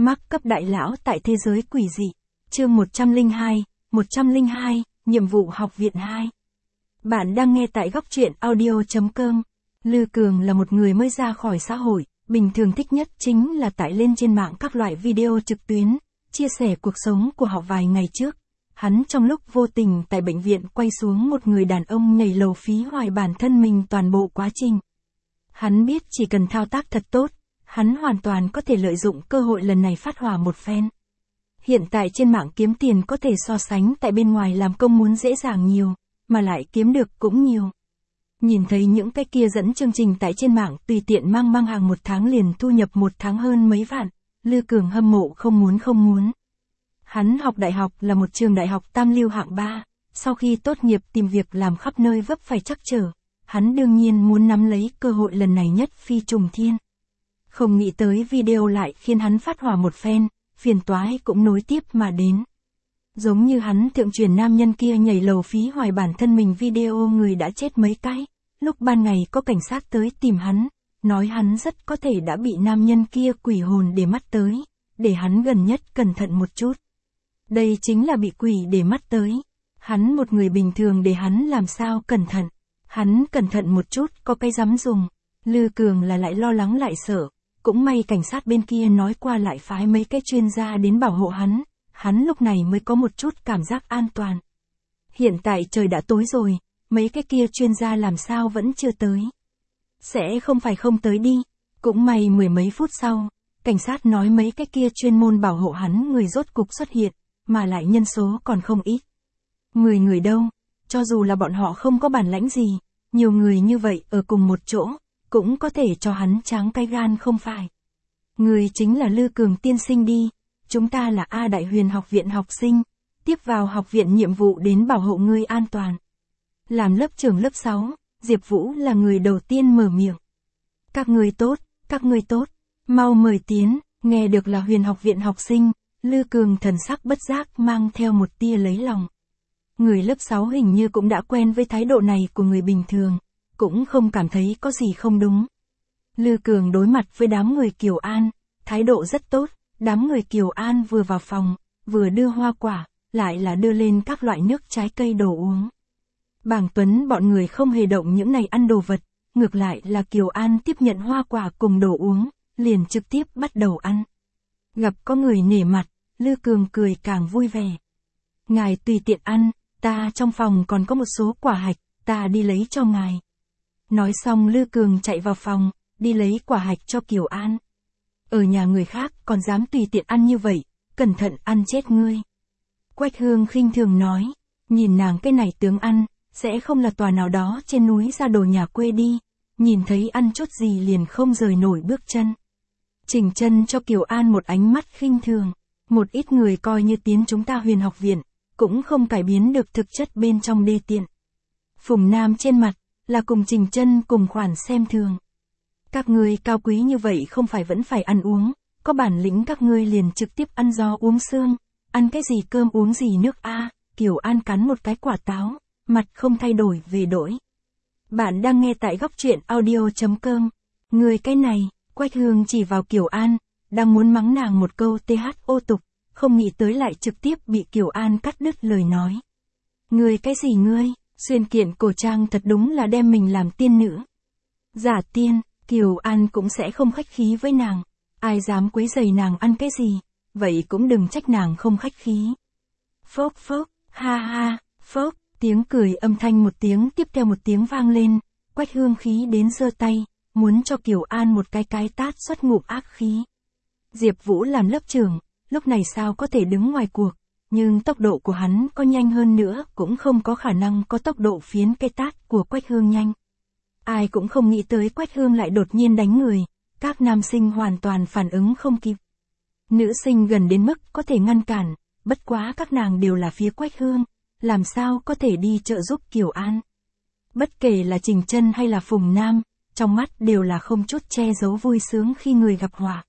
Mark cấp đại lão tại thế giới quỷ dị. Chương 102, nhiệm vụ học viện 2. Bạn đang nghe tại góc truyện audio.com. Lư Cường là một người mới ra khỏi xã hội, bình thường thích nhất chính là tải lên trên mạng các loại video trực tuyến, chia sẻ cuộc sống của họ vài ngày trước. Hắn trong lúc vô tình tại bệnh viện quay xuống một người đàn ông nhảy lầu phí hoài bản thân mình toàn bộ quá trình. Hắn biết chỉ cần thao tác thật tốt, hắn hoàn toàn có thể lợi dụng cơ hội lần này phát hỏa một phen. Hiện tại trên mạng kiếm tiền có thể so sánh tại bên ngoài làm công muốn dễ dàng nhiều, mà lại kiếm được cũng nhiều. Nhìn thấy những cái kia dẫn chương trình tại trên mạng tùy tiện mang hàng một tháng liền thu nhập một tháng hơn mấy vạn, Lư Cường hâm mộ không muốn. Hắn học đại học là một trường đại học tam lưu hạng 3, sau khi tốt nghiệp tìm việc làm khắp nơi vấp phải trắc trở, hắn đương nhiên muốn nắm lấy cơ hội lần này nhất phi trùng thiên. Không nghĩ tới video lại khiến hắn phát hỏa một phen, phiền toái cũng nối tiếp mà đến. Giống như hắn thượng truyền nam nhân kia nhảy lầu phí hoài bản thân mình video người đã chết mấy cái, lúc ban ngày có cảnh sát tới tìm hắn, nói hắn rất có thể đã bị nam nhân kia quỷ hồn để mắt tới, để hắn gần nhất cẩn thận một chút. Đây chính là bị quỷ để mắt tới. Hắn một người bình thường để hắn làm sao cẩn thận. Hắn cẩn thận một chút có cái dám dùng. Lư Cường là lại lo lắng lại sợ. Cũng may cảnh sát bên kia nói qua lại phái mấy cái chuyên gia đến bảo hộ hắn. Hắn lúc này mới có một chút cảm giác an toàn. Hiện tại trời đã tối rồi, mấy cái kia chuyên gia làm sao vẫn chưa tới. Sẽ không phải không tới đi. Cũng may mười mấy phút sau, cảnh sát nói mấy cái kia chuyên môn bảo hộ hắn người rốt cục xuất hiện, mà lại nhân số còn không ít. Người đâu, cho dù là bọn họ không có bản lãnh gì, nhiều người như vậy ở cùng một chỗ, cũng có thể cho hắn tráng cái gan không phải. Người chính là Lư Cường tiên sinh đi, chúng ta là A Đại Huyền học viện học sinh, tiếp vào học viện nhiệm vụ đến bảo hộ ngươi an toàn. Làm lớp trưởng lớp 6, Diệp Vũ là người đầu tiên mở miệng. Các ngươi tốt, mau mời tiến, nghe được là Huyền học viện học sinh, Lư Cường thần sắc bất giác mang theo một tia lấy lòng. Người lớp 6 hình như cũng đã quen với thái độ này của người bình thường, cũng không cảm thấy có gì không đúng. Lư Cường đối mặt với đám người Kiều An, thái độ rất tốt, đám người Kiều An vừa vào phòng, vừa đưa hoa quả, lại là đưa lên các loại nước trái cây đồ uống. Bàng Tuấn bọn người không hề động những này ăn đồ vật, ngược lại là Kiều An tiếp nhận hoa quả cùng đồ uống, liền trực tiếp bắt đầu ăn. Gặp có người nể mặt, Lư Cường cười càng vui vẻ. Ngài tùy tiện ăn, ta trong phòng còn có một số quả hạch, ta đi lấy cho ngài. Nói xong Lư Cường chạy vào phòng, đi lấy quả hạch cho Kiều An. Ở nhà người khác còn dám tùy tiện ăn như vậy, cẩn thận ăn chết ngươi. Quách Hương khinh thường nói, nhìn nàng cái này tướng ăn, sẽ không là tòa nào đó trên núi ra đồ nhà quê đi, nhìn thấy ăn chút gì liền không rời nổi bước chân. Chỉnh chân cho Kiều An một ánh mắt khinh thường. Một ít người coi như tiến chúng ta Huyền học viện, cũng không cải biến được thực chất bên trong đê tiện. Phùng Nam trên mặt, là cùng Trình Chân cùng khoản xem thường. Các ngươi cao quý như vậy không phải vẫn phải ăn uống, có bản lĩnh các ngươi liền trực tiếp ăn gió uống sương, ăn cái gì cơm uống gì nước a. Kiều An cắn một cái quả táo, mặt không thay đổi về đổi. Bạn đang nghe tại góc truyện audio.com. Người cái này, Quách Hương chỉ vào Kiều An, đang muốn mắng nàng một câu ô tục, không nghĩ tới lại trực tiếp bị Kiều An cắt đứt lời nói. Ngươi cái gì ngươi, xuyên kiện cổ trang thật đúng là đem mình làm tiên nữ. Giả tiên, Kiều An cũng sẽ không khách khí với nàng, ai dám quấy rầy nàng ăn cái gì, vậy cũng đừng trách nàng không khách khí. Phốc, ha, phốc, tiếng cười âm thanh một tiếng tiếp theo một tiếng vang lên, Quách Hương khí đến giơ tay, muốn cho Kiều An một cái tát xuất ngụm ác khí. Diệp Vũ làm lớp trưởng, lúc này sao có thể đứng ngoài cuộc, nhưng tốc độ của hắn có nhanh hơn nữa cũng không có khả năng có tốc độ phiến cái tát của Quách Hương nhanh. Ai cũng không nghĩ tới Quách Hương lại đột nhiên đánh người, các nam sinh hoàn toàn phản ứng không kịp. Nữ sinh gần đến mức có thể ngăn cản, bất quá các nàng đều là phía Quách Hương, làm sao có thể đi trợ giúp Kiều An. Bất kể là Trình Chân hay là Phùng Nam, trong mắt đều là không chút che giấu vui sướng khi người gặp họa.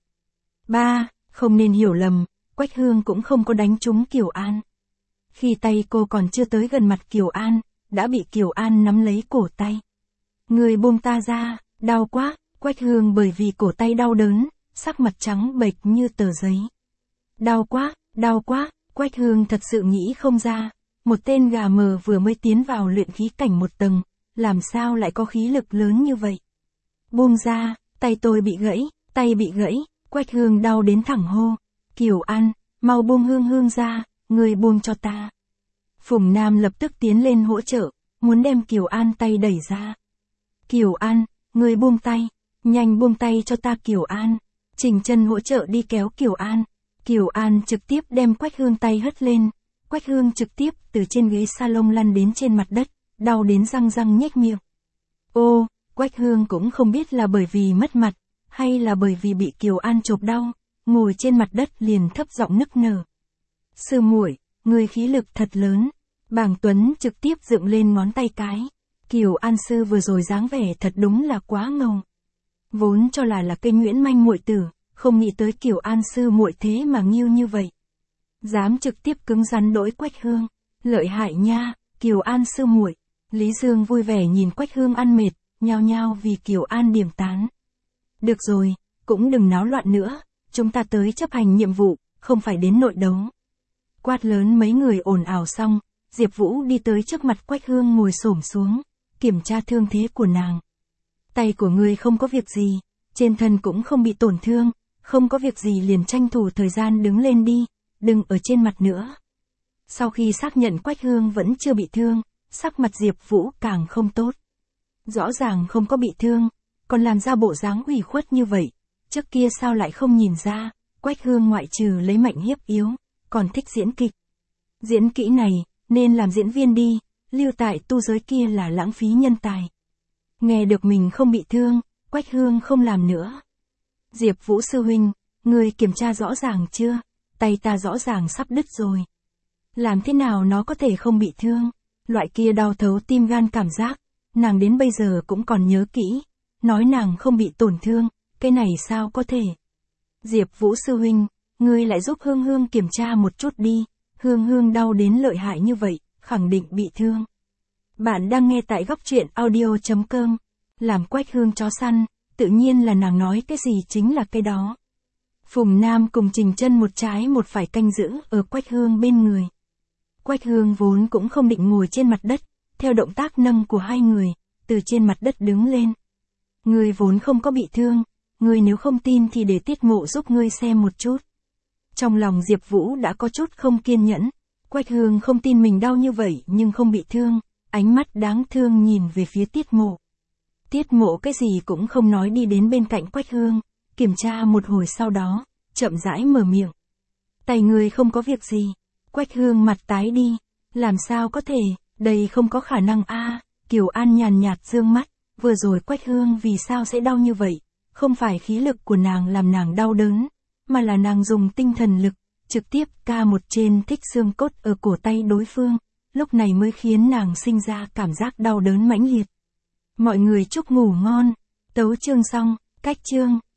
Không nên hiểu lầm, Quách Hương cũng không có đánh trúng Kiều An. Khi tay cô còn chưa tới gần mặt Kiều An, đã bị Kiều An nắm lấy cổ tay. Người buông ta ra, đau quá, Quách Hương bởi vì cổ tay đau đớn, sắc mặt trắng bệch như tờ giấy. đau quá, Quách Hương thật sự nghĩ không ra. Một tên gà mờ vừa mới tiến vào luyện khí cảnh 1 tầng, làm sao lại có khí lực lớn như vậy. Buông ra, tay tôi bị gãy, Quách Hương đau đến thẳng hô. Kiều An, mau buông Hương ra, người buông cho ta. Phùng Nam lập tức tiến lên hỗ trợ, muốn đem Kiều An tay đẩy ra. Kiều An, người buông tay, nhanh buông tay cho ta Kiều An. Trình Chân hỗ trợ đi kéo Kiều An. Kiều An trực tiếp đem Quách Hương tay hất lên. Quách Hương trực tiếp từ trên ghế salon lăn đến trên mặt đất, đau đến răng nhếch miệng. Ô, Quách Hương cũng không biết là bởi vì mất mặt, hay là bởi vì bị Kiều An chộp đau, ngồi trên mặt đất liền thấp giọng nức nở. Sư muội, người khí lực thật lớn. Bàng Tuấn trực tiếp dựng lên ngón tay cái. Kiều An sư vừa rồi dáng vẻ thật đúng là quá ngầu. Vốn cho là cây Nguyễn Manh muội tử, không nghĩ tới Kiều An sư muội thế mà nghiêu như vậy. Dám trực tiếp cứng rắn đối Quách Hương, lợi hại nha, Kiều An sư muội. Lý Dương vui vẻ nhìn Quách Hương ăn mệt, nhao nhao vì Kiều An điểm tán. Được rồi, cũng đừng náo loạn nữa, chúng ta tới chấp hành nhiệm vụ, không phải đến nội đấu. Quát lớn mấy người ồn ào xong, Diệp Vũ đi tới trước mặt Quách Hương ngồi xổm xuống, kiểm tra thương thế của nàng. Tay của ngươi không có việc gì, trên thân cũng không bị tổn thương, không có việc gì liền tranh thủ thời gian đứng lên đi, đừng ở trên mặt nữa. Sau khi xác nhận Quách Hương vẫn chưa bị thương, sắc mặt Diệp Vũ càng không tốt. Rõ ràng không có bị thương, còn làm ra bộ dáng ủy khuất như vậy, trước kia sao lại không nhìn ra, Quách Hương ngoại trừ lấy mạnh hiếp yếu, còn thích diễn kịch. Diễn kỹ này, nên làm diễn viên đi, lưu tại tu giới kia là lãng phí nhân tài. Nghe được mình không bị thương, Quách Hương không làm nữa. Diệp Vũ sư huynh, người kiểm tra rõ ràng chưa? Tay ta rõ ràng sắp đứt rồi. Làm thế nào nó có thể không bị thương? Loại kia đau thấu tim gan cảm giác, nàng đến bây giờ cũng còn nhớ kỹ. Nói nàng không bị tổn thương, cái này sao có thể? Diệp Vũ sư huynh, ngươi lại giúp Hương kiểm tra một chút đi. Hương đau đến lợi hại như vậy, khẳng định bị thương. Bạn đang nghe tại góc truyện audio.com. Làm Quách Hương chó săn, tự nhiên là nàng nói cái gì chính là cái đó. Phùng Nam cùng Trình Chân một trái một phải canh giữ ở Quách Hương bên người. Quách Hương vốn cũng không định ngồi trên mặt đất, theo động tác nâng của hai người, từ trên mặt đất đứng lên. Ngươi vốn không có bị thương, ngươi nếu không tin thì để Tiết Mộ giúp ngươi xem một chút. Trong lòng Diệp Vũ đã có chút không kiên nhẫn, Quách Hương không tin mình đau như vậy nhưng không bị thương, ánh mắt đáng thương nhìn về phía Tiết Mộ. Tiết Mộ cái gì cũng không nói đi đến bên cạnh Quách Hương, kiểm tra một hồi sau đó, chậm rãi mở miệng. Tay người không có việc gì. Quách Hương mặt tái đi, làm sao có thể, đây không có khả năng a. Kiều An nhàn nhạt dương mắt, vừa rồi Quách Hương vì sao sẽ đau như vậy, không phải khí lực của nàng làm nàng đau đớn, mà là nàng dùng tinh thần lực, trực tiếp ca một trên thích xương cốt ở cổ tay đối phương, lúc này mới khiến nàng sinh ra cảm giác đau đớn mãnh liệt. Mọi người chúc ngủ ngon, tấu chương xong, cách chương.